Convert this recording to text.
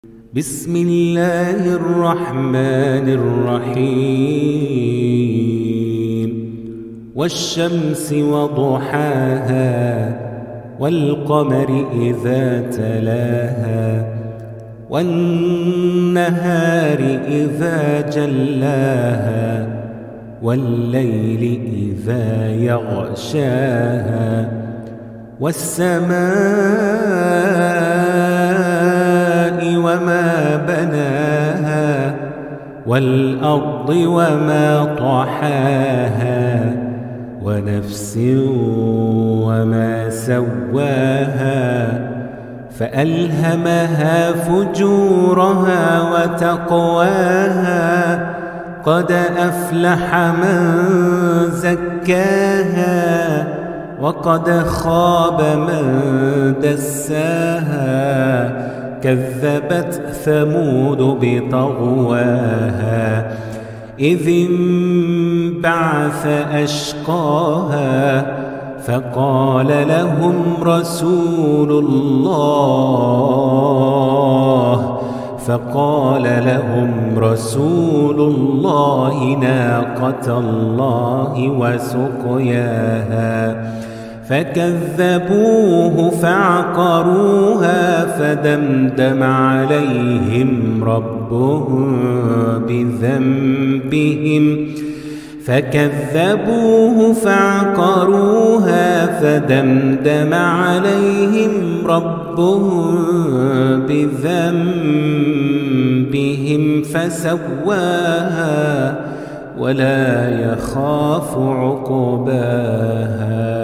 بسم الله الرحمن الرحيم والشمس وضحاها والقمر إذا تلاها والنهار إذا جلاها والليل إذا يغشاها والسماء وما بناها والأرض وما طحاها ونفس وما سواها فألهمها فجورها وتقواها قد أفلح من زكاها وقد خاب من دساها كذبت ثمود بطغواها إذ انبعث أشقاها فقال لهم رسول الله ناقة الله وسقياها فكذبوه فعقروها فدمدم عليهم ربهم بذنبهم فسواها ولا يخاف عقباها.